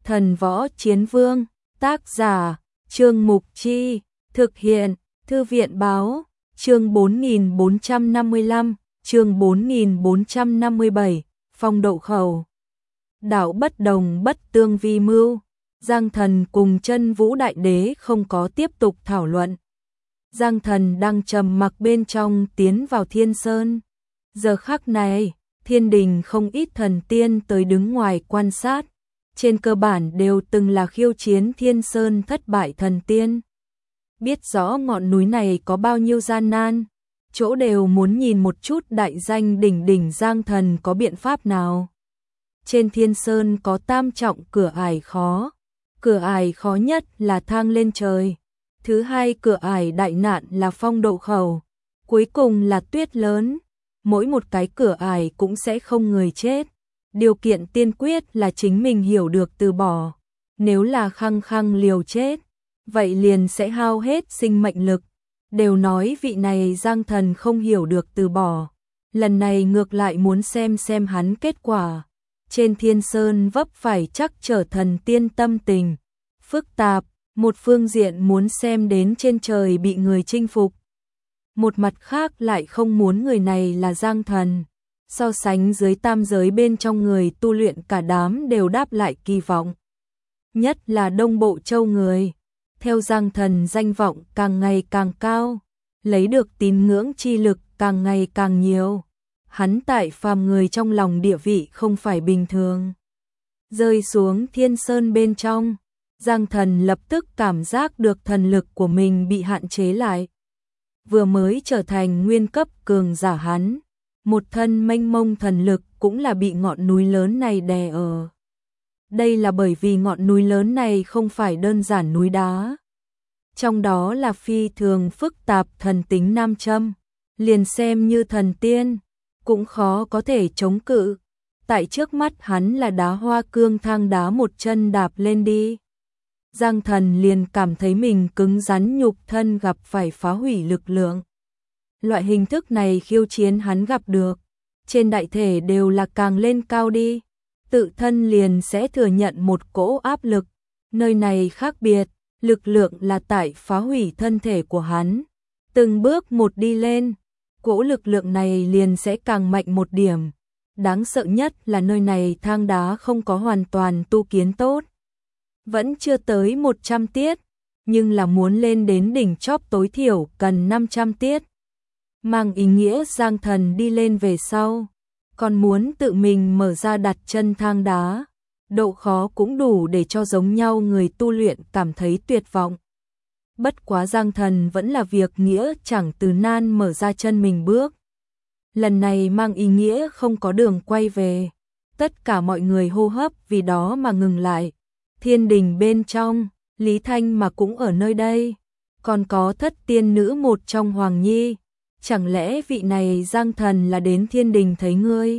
Thần Võ Chiến Vương, tác giả, Trương Mục Chi, thực hiện, Thư viện Báo, chương 4455, chương 4457, phong độ khẩu. Đạo bất đồng bất tương vi mưu, Giang Thần cùng Chân Vũ Đại Đế không có tiếp tục thảo luận. Giang Thần đang trầm mặc bên trong tiến vào Thiên Sơn. Giờ khắc này, thiên đình không ít thần tiên tới đứng ngoài quan sát. Trên cơ bản đều từng là khiêu chiến Thiên Sơn thất bại thần tiên. Biết rõ ngọn núi này có bao nhiêu gian nan, chỗ đều muốn nhìn một chút đại danh đỉnh đỉnh Giang Thần có biện pháp nào. Trên Thiên Sơn có tam trọng cửa ải khó. Cửa ải khó nhất là thang lên trời. Thứ hai cửa ải đại nạn là phong độ khẩu. Cuối cùng là tuyết lớn. Mỗi một cái cửa ải cũng sẽ không người chết. Điều kiện tiên quyết là chính mình hiểu được từ bỏ. Nếu là khăng khăng liều chết, vậy liền sẽ hao hết sinh mệnh lực. Đều nói vị này Giang Thần không hiểu được từ bỏ. Lần này ngược lại muốn xem hắn kết quả. Trên Thiên Sơn vấp phải chắc trở thần tiên tâm tình phức tạp, một phương diện muốn xem đến trên trời bị người chinh phục. Một mặt khác lại không muốn người này là Giang Thần. So sánh dưới tam giới bên trong người tu luyện cả đám đều đáp lại kỳ vọng. Nhất là Đông Bộ Châu người. Theo Giang Thần danh vọng càng ngày càng cao, lấy được tín ngưỡng chi lực càng ngày càng nhiều. Hắn tại phàm người trong lòng địa vị không phải bình thường. Rơi xuống Thiên Sơn bên trong, Giang Thần lập tức cảm giác được thần lực của mình bị hạn chế lại. Vừa mới trở thành nguyên cấp cường giả hắn, một thân mênh mông thần lực cũng là bị ngọn núi lớn này đè ở. Đây là bởi vì ngọn núi lớn này không phải đơn giản núi đá. Trong đó là phi thường phức tạp thần tính nam châm, liền xem như thần tiên, cũng khó có thể chống cự. Tại trước mắt hắn là đá hoa cương thang đá một chân đạp lên đi. Giang Thần liền cảm thấy mình cứng rắn nhục thân gặp phải phá hủy lực lượng. Loại hình thức này khiêu chiến hắn gặp được, trên đại thể đều là càng lên cao đi, tự thân liền sẽ thừa nhận một cỗ áp lực. Nơi này khác biệt, lực lượng là tại phá hủy thân thể của hắn. Từng bước một đi lên, cỗ lực lượng này liền sẽ càng mạnh một điểm. Đáng sợ nhất là nơi này thang đá không có hoàn toàn tu kiến tốt. Vẫn chưa tới 100 tiết, nhưng là muốn lên đến đỉnh chóp tối thiểu cần 500 tiết. Mang ý nghĩa Giang Thần đi lên về sau, còn muốn tự mình mở ra đặt chân thang đá. Độ khó cũng đủ để cho giống nhau người tu luyện cảm thấy tuyệt vọng. Bất quá Giang Thần vẫn là việc nghĩa chẳng từ nan mở ra chân mình bước. Lần này mang ý nghĩa không có đường quay về. Tất cả mọi người hô hấp vì đó mà ngừng lại. Thiên đình bên trong, Lý Thanh mà cũng ở nơi đây. Còn có thất tiên nữ một trong Hoàng Nhi. Chẳng lẽ vị này Giang Thần là đến thiên đình thấy ngươi?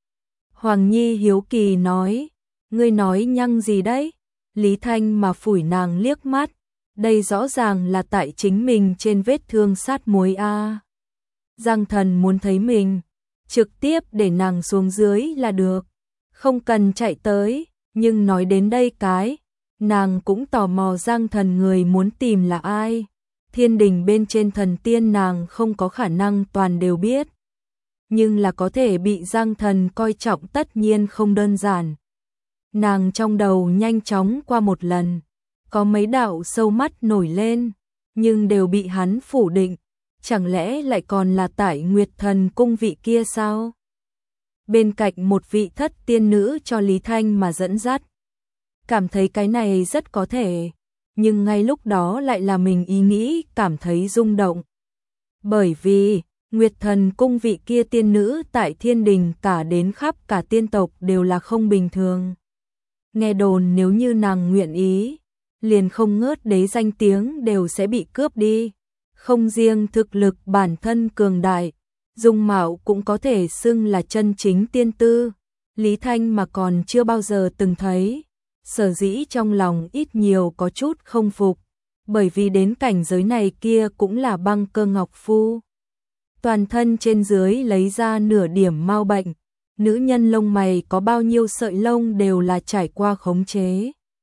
Hoàng Nhi hiếu kỳ nói. Ngươi nói nhăng gì đấy? Lý Thanh mà phủi nàng liếc mắt. Đây rõ ràng là tại chính mình trên vết thương sát muối a. Giang Thần muốn thấy mình, trực tiếp để nàng xuống dưới là được. Không cần chạy tới, nhưng nói đến đây cái, nàng cũng tò mò Giang Thần người muốn tìm là ai. Thiên đình bên trên thần tiên nàng không có khả năng toàn đều biết. Nhưng là có thể bị Giang Thần coi trọng tất nhiên không đơn giản. Nàng trong đầu nhanh chóng qua một lần, có mấy đạo sâu mắt nổi lên, nhưng đều bị hắn phủ định. Chẳng lẽ lại còn là tại Nguyệt Thần cung vị kia sao? Bên cạnh một vị thất tiên nữ cho Lý Thanh mà dẫn dắt. Cảm thấy cái này rất có thể, nhưng ngay lúc đó lại là mình ý nghĩ cảm thấy rung động. Bởi vì, Nguyệt Thần cung vị kia tiên nữ tại thiên đình cả đến khắp cả tiên tộc đều là không bình thường. Nghe đồn nếu như nàng nguyện ý, liền không ngớt đế danh tiếng đều sẽ bị cướp đi. Không riêng thực lực bản thân cường đại, dung mạo cũng có thể xưng là chân chính tiên tư. Lý Thanh mà còn chưa bao giờ từng thấy, sở dĩ trong lòng ít nhiều có chút không phục, bởi vì đến cảnh giới này kia cũng là băng cơ ngọc phu. Toàn thân trên dưới lấy ra nửa điểm mau bệnh, nữ nhân lông mày có bao nhiêu sợi lông đều là trải qua khống chế,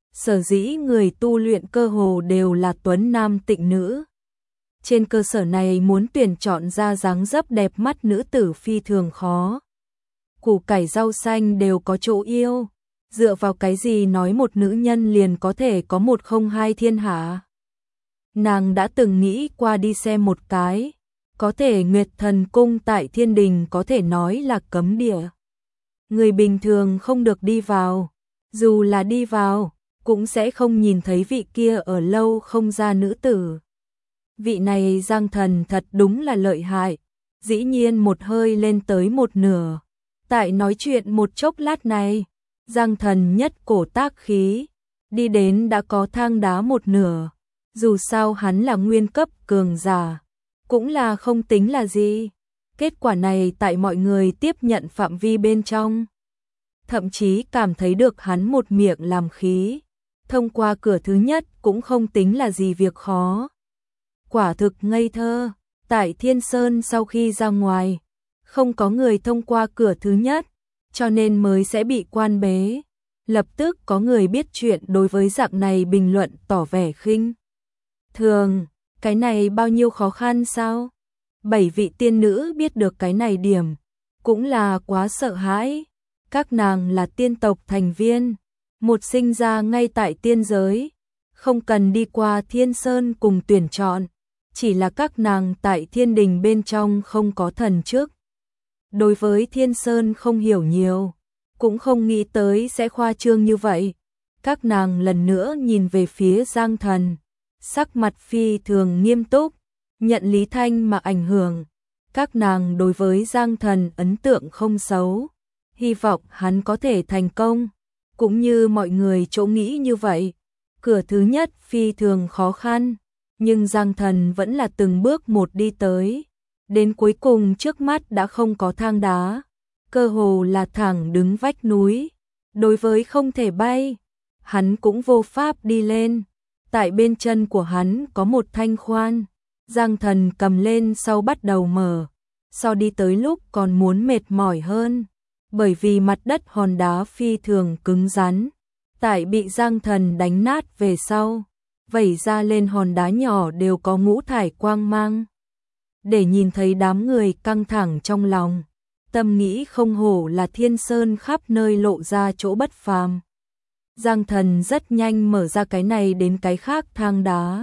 Sở dĩ người tu luyện cơ hồ đều là tuấn nam tịnh nữ. Trên cơ sở này muốn tuyển chọn ra dáng dấp đẹp mắt nữ tử phi thường khó. Củ cải rau xanh đều có chỗ yêu, dựa vào cái gì nói một nữ nhân liền có thể có một không hai thiên hạ. Nàng đã từng nghĩ qua đi xem một cái, có thể Nguyệt Thần Cung tại Thiên Đình có thể nói là cấm địa. Người bình thường không được đi vào, dù là đi vào, cũng sẽ không nhìn thấy vị kia ở lâu không ra nữ tử. Vị này Giang Thần thật đúng là lợi hại, dĩ nhiên một hơi lên tới một nửa. Tại nói chuyện một chốc lát này, Giang Thần nhất cổ tác khí, đi đến đã có thang đá một nửa. Dù sao hắn là nguyên cấp cường giả, cũng là không tính là gì. Kết quả này tại mọi người tiếp nhận phạm vi bên trong. Thậm chí cảm thấy được hắn một miệng làm khí. Thông qua cửa thứ nhất cũng không tính là gì việc khó. Quả thực ngây thơ, tại Thiên Sơn sau khi ra ngoài, không có người thông qua cửa thứ nhất, cho nên mới sẽ bị quan bế. Lập tức có người biết chuyện đối với dạng này bình luận tỏ vẻ khinh thường, cái này bao nhiêu khó khăn sao? 7 vị tiên nữ biết được cái này điểm, cũng là quá sợ hãi. Các nàng là tiên tộc thành viên, một sinh ra ngay tại tiên giới, không cần đi qua Thiên Sơn cùng tuyển chọn, chỉ là các nàng tại Thiên Đình bên trong không có thần chức. Đối với Thiên Sơn không hiểu nhiều, cũng không nghĩ tới sẽ khoa trương như vậy. Các nàng lần nữa nhìn về phía Giang Thần, sắc mặt phi thường nghiêm túc, nhận Lý Thanh mà ảnh hưởng. Các nàng đối với Giang Thần ấn tượng không xấu, hy vọng hắn có thể thành công, cũng như mọi người chỗ nghĩ như vậy. Cửa thứ nhất phi thường khó khăn, nhưng Giang Thần vẫn là từng bước một đi tới. Đến cuối cùng trước mắt đã không có thang đá, cơ hồ là thẳng đứng vách núi. Đối với không thể bay, hắn cũng vô pháp đi lên. Tại bên chân của hắn có một thanh khoan, Giang Thần cầm lên sau bắt đầu mở. So đi tới lúc còn muốn mệt mỏi hơn, bởi vì mặt đất hòn đá phi thường cứng rắn. Tại bị Giang Thần đánh nát về sau, vẩy ra lên hòn đá nhỏ đều có ngũ thải quang mang. Để nhìn thấy đám người căng thẳng trong lòng, tâm nghĩ không hổ là Thiên Sơn khắp nơi lộ ra chỗ bất phàm. Giang Thần rất nhanh mở ra cái này đến cái khác thang đá.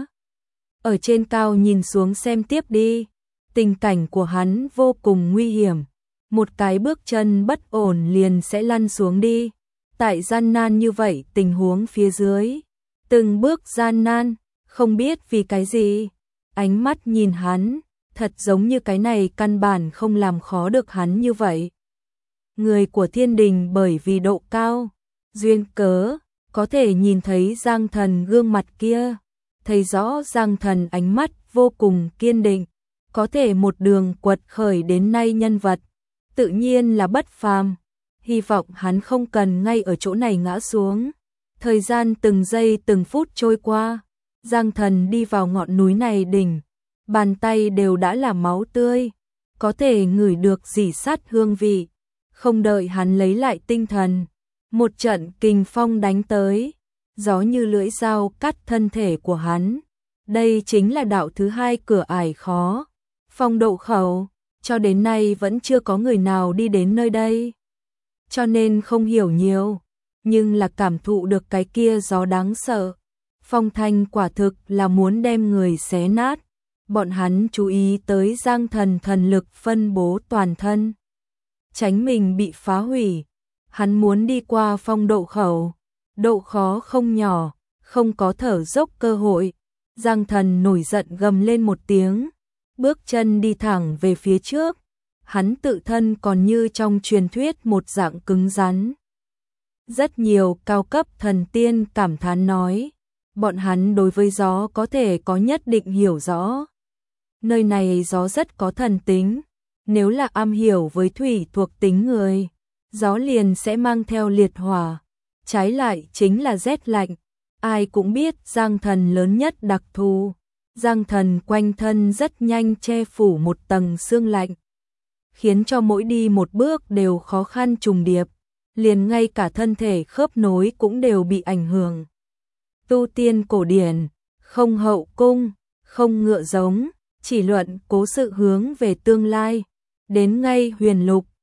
Ở trên cao nhìn xuống xem tiếp đi, tình cảnh của hắn vô cùng nguy hiểm. Một cái bước chân bất ổn liền sẽ lăn xuống đi. Tại gian nan như vậy tình huống phía dưới, từng bước gian nan, không biết vì cái gì. Ánh mắt nhìn hắn, thật giống như cái này căn bản không làm khó được hắn như vậy. Người của Thiên Đình bởi vì độ cao, duyên cớ, có thể nhìn thấy Giang Thần gương mặt kia, thấy rõ Giang Thần ánh mắt vô cùng kiên định, có thể một đường quật khởi đến nay nhân vật, tự nhiên là bất phàm. Hy vọng hắn không cần ngay ở chỗ này ngã xuống. Thời gian từng giây từng phút trôi qua, Giang Thần đi vào ngọn núi này đỉnh, bàn tay đều đã là máu tươi, có thể ngửi được rỉ sắt hương vị. Không đợi hắn lấy lại tinh thần, một trận kình phong đánh tới, gió như lưỡi dao cắt thân thể của hắn. Đây chính là đạo thứ hai cửa ải khó, Phong Độ Khẩu, cho đến nay vẫn chưa có người nào đi đến nơi đây. Cho nên không hiểu nhiều, nhưng là cảm thụ được cái kia gió đáng sợ. Phong thanh quả thực là muốn đem người xé nát. Bọn hắn chú ý tới Giang Thần thần lực phân bố toàn thân, tránh mình bị phá hủy. Hắn muốn đi qua Phong Độ Khẩu, độ khó không nhỏ, không có thở dốc cơ hội. Giang Thần nổi giận gầm lên một tiếng, bước chân đi thẳng về phía trước. Hắn tự thân còn như trong truyền thuyết một dạng cứng rắn. Rất nhiều cao cấp thần tiên cảm thán nói, bọn hắn đối với gió có thể có nhất định hiểu rõ. Nơi này gió rất có thần tính, nếu là am hiểu với thủy thuộc tính người, gió liền sẽ mang theo liệt hỏa, trái lại chính là rét lạnh. Ai cũng biết Giang Thần lớn nhất đặc thù, Giang Thần quanh thân rất nhanh che phủ một tầng sương lạnh, khiến cho mỗi đi một bước đều khó khăn trùng điệp, liền ngay cả thân thể khớp nối cũng đều bị ảnh hưởng. tu tiên cổ điển, không hậu cung, không ngựa giống, chỉ luận cố sự hướng về tương lai. Đến ngay huyền lục,